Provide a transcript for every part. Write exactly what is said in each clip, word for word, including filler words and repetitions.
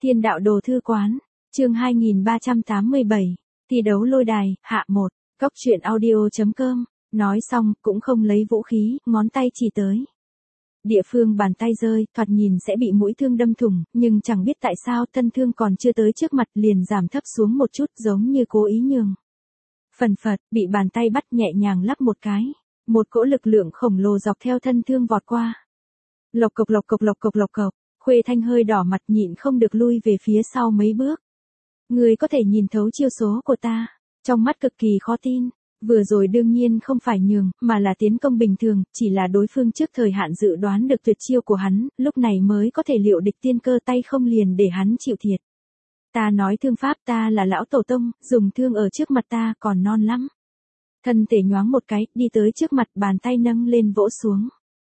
Thiên đạo đồ thư quán, chương hai nghìn ba trăm tám mươi bảy, thi đấu lôi đài, hạ một, cốc truyện audio.com, nói xong, cũng không lấy vũ khí, ngón tay chỉ tới. Địa phương bàn tay rơi, thoạt nhìn sẽ bị mũi thương đâm thủng, nhưng chẳng biết tại sao thân thương còn chưa tới trước mặt liền giảm thấp xuống một chút giống như cố ý nhường. Phần phật, bị bàn tay bắt nhẹ nhàng lắc một cái. Một cỗ lực lượng khổng lồ dọc theo thân thương vọt qua. Lộc cộc lộc cộc lộc cộc lộc cộc, Khuê Thanh hơi đỏ mặt nhịn không được lui về phía sau mấy bước. Người có thể nhìn thấu chiêu số của ta, trong mắt cực kỳ khó tin. Vừa rồi đương nhiên không phải nhường, mà là tiến công bình thường, chỉ là đối phương trước thời hạn dự đoán được tuyệt chiêu của hắn, lúc này mới có thể liệu địch tiên cơ tay không liền để hắn chịu thiệt. Ta nói thương pháp ta là lão tổ tông, dùng thương ở trước mặt ta còn non lắm. Thân thể nhoáng một cái, đi tới trước mặt bàn tay nâng lên vỗ xuống.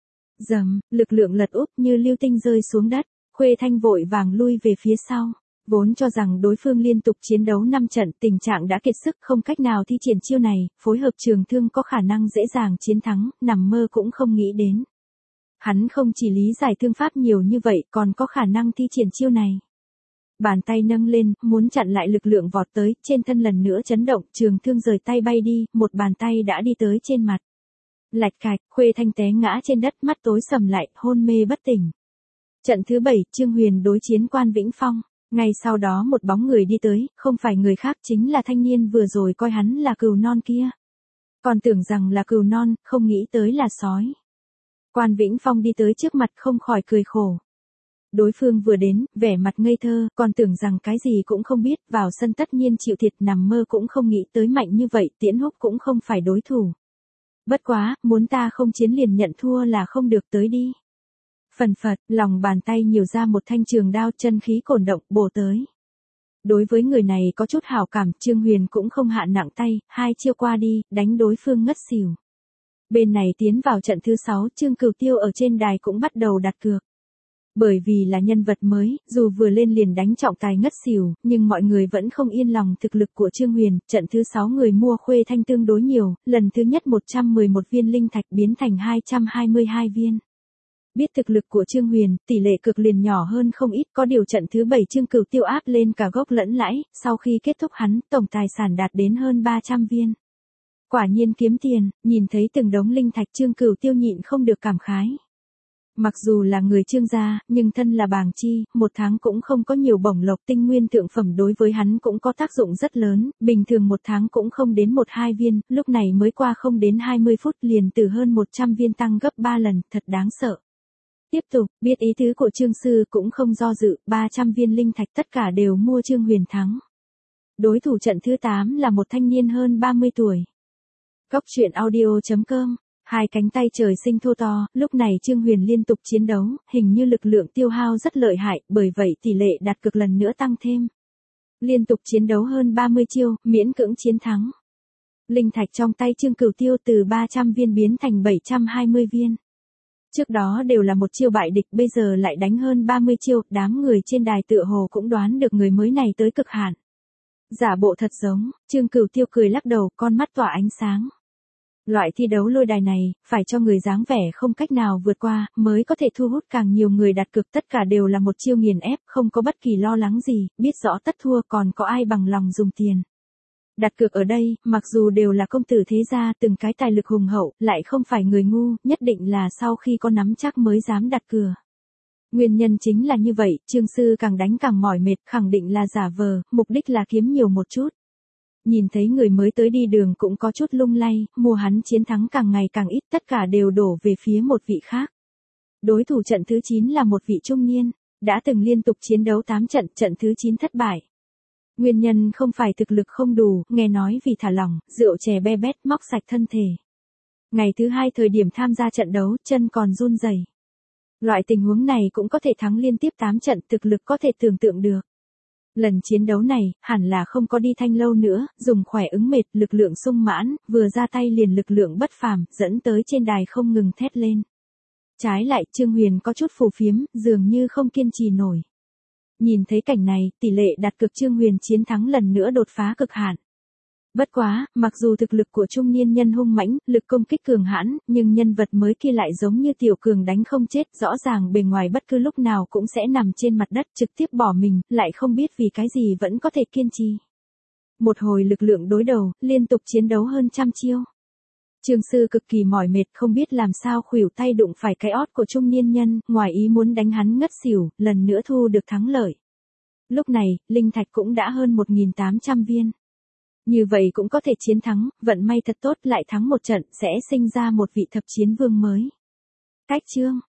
Dầm, lực lượng lật úp như lưu tinh rơi xuống đất, Khuê Thanh vội vàng lui về phía sau. Vốn cho rằng đối phương liên tục chiến đấu năm trận tình trạng đã kiệt sức không cách nào thi triển chiêu này, phối hợp trường thương có khả năng dễ dàng chiến thắng, nằm mơ cũng không nghĩ đến. Hắn không chỉ lý giải thương pháp nhiều như vậy còn có khả năng thi triển chiêu này. Bàn tay nâng lên, muốn chặn lại lực lượng vọt tới, trên thân lần nữa chấn động, trường thương rời tay bay đi, một bàn tay đã đi tới trên mặt. Lạch cạch, Khuê Thanh té ngã trên đất, mắt tối sầm lại, hôn mê bất tỉnh. Trận thứ bảy, Trương Huyền đối chiến Quan Vĩnh Phong. Ngay sau đó một bóng người đi tới, không phải người khác chính là thanh niên vừa rồi coi hắn là cừu non kia. Còn tưởng rằng là cừu non, không nghĩ tới là sói. Quan Vĩnh Phong đi tới trước mặt không khỏi cười khổ. Đối phương vừa đến, vẻ mặt ngây thơ, còn tưởng rằng cái gì cũng không biết, vào sân tất nhiên chịu thiệt, nằm mơ cũng không nghĩ tới mạnh như vậy, Tiễn Húc cũng không phải đối thủ. Bất quá, muốn ta không chiến liền nhận thua là không được, tới đi. Phần phật, lòng bàn tay nhiều ra một thanh trường đao, chân khí cổn động, bổ tới. Đối với người này có chút hảo cảm, Trương Huyền cũng không hạ nặng tay, hai chiêu qua đi, đánh đối phương ngất xỉu. Bên này tiến vào trận thứ sáu, Trương Cửu Tiêu ở trên đài cũng bắt đầu đặt cược. Bởi vì là nhân vật mới, dù vừa lên liền đánh trọng tài ngất xỉu, nhưng mọi người vẫn không yên lòng thực lực của Trương Huyền, trận thứ sáu người mua Khuê Thanh tương đối nhiều, lần thứ nhất một trăm mười một viên linh thạch biến thành hai trăm hai mươi hai viên. Biết thực lực của Trương Huyền, tỷ lệ cược liền nhỏ hơn không ít, có điều trận thứ bảy Trương Cửu Tiêu áp lên cả gốc lẫn lãi, sau khi kết thúc hắn, tổng tài sản đạt đến hơn ba trăm viên. Quả nhiên kiếm tiền, nhìn thấy từng đống linh thạch Trương Cửu Tiêu nhịn không được cảm khái. Mặc dù là người Trương gia, nhưng thân là bàng chi, một tháng cũng không có nhiều bổng lộc, tinh nguyên thượng phẩm đối với hắn cũng có tác dụng rất lớn, bình thường một tháng cũng không đến một hai viên, lúc này mới qua không đến hai mươi phút liền từ hơn một trăm viên tăng gấp ba lần, thật đáng sợ. Tiếp tục, biết ý tứ của Trương sư cũng không do dự, ba trăm viên linh thạch tất cả đều mua Trương Huyền thắng. Đối thủ trận thứ tám là một thanh niên hơn ba mươi tuổi. Cốc truyện audio.com, hai cánh tay trời sinh thô to, lúc này Trương Huyền liên tục chiến đấu, hình như lực lượng tiêu hao rất lợi hại, bởi vậy tỷ lệ đặt cược lần nữa tăng thêm. Liên tục chiến đấu hơn ba mươi chiêu, miễn cưỡng chiến thắng. Linh thạch trong tay Trương Cửu Tiêu từ ba trăm viên biến thành bảy trăm hai mươi viên. Trước đó đều là một chiêu bại địch, bây giờ lại đánh hơn ba mươi chiêu, đám người trên đài tựa hồ cũng đoán được người mới này tới cực hạn. Giả bộ thật giống, Trương Cửu Tiêu cười lắc đầu, con mắt tỏa ánh sáng. Loại thi đấu lôi đài này, phải cho người dáng vẻ không cách nào vượt qua, mới có thể thu hút càng nhiều người đặt cược, tất cả đều là một chiêu nghiền ép, không có bất kỳ lo lắng gì, biết rõ tất thua còn có ai bằng lòng dùng tiền. Đặt cược ở đây, mặc dù đều là công tử thế gia, từng cái tài lực hùng hậu, lại không phải người ngu, nhất định là sau khi có nắm chắc mới dám đặt cược. Nguyên nhân chính là như vậy, Trương sư càng đánh càng mỏi mệt, khẳng định là giả vờ, mục đích là kiếm nhiều một chút. Nhìn thấy người mới tới đi đường cũng có chút lung lay, mua hắn chiến thắng càng ngày càng ít, tất cả đều đổ về phía một vị khác. Đối thủ trận thứ chín là một vị trung niên, đã từng liên tục chiến đấu tám trận, trận thứ chín thất bại. Nguyên nhân không phải thực lực không đủ, nghe nói vì thả lỏng, rượu chè be bét móc sạch thân thể. Ngày thứ hai thời điểm tham gia trận đấu, chân còn run rẩy. Loại tình huống này cũng có thể thắng liên tiếp tám trận, thực lực có thể tưởng tượng được. Lần chiến đấu này, hẳn là không có đi thanh lâu nữa, dùng khỏe ứng mệt, lực lượng sung mãn, vừa ra tay liền lực lượng bất phàm, dẫn tới trên đài không ngừng thét lên. Trái lại, Trương Huyền có chút phù phiếm, dường như không kiên trì nổi. Nhìn thấy cảnh này, tỷ lệ đặt cược Trương Huyền chiến thắng lần nữa đột phá cực hạn. Bất quá, mặc dù thực lực của trung niên nhân hung mãnh, lực công kích cường hãn, nhưng nhân vật mới kia lại giống như tiểu cường đánh không chết, rõ ràng bề ngoài bất cứ lúc nào cũng sẽ nằm trên mặt đất trực tiếp bỏ mình, lại không biết vì cái gì vẫn có thể kiên trì. Một hồi lực lượng đối đầu, liên tục chiến đấu hơn trăm chiêu. Trương Sư cực kỳ mỏi mệt, không biết làm sao khuỷu tay đụng phải cái ót của trung niên nhân, ngoài ý muốn đánh hắn ngất xỉu, lần nữa thu được thắng lợi. Lúc này, linh thạch cũng đã hơn một nghìn tám trăm viên. Như vậy cũng có thể chiến thắng, vận may thật tốt lại thắng một trận sẽ sinh ra một vị thập chiến vương mới. Cách chương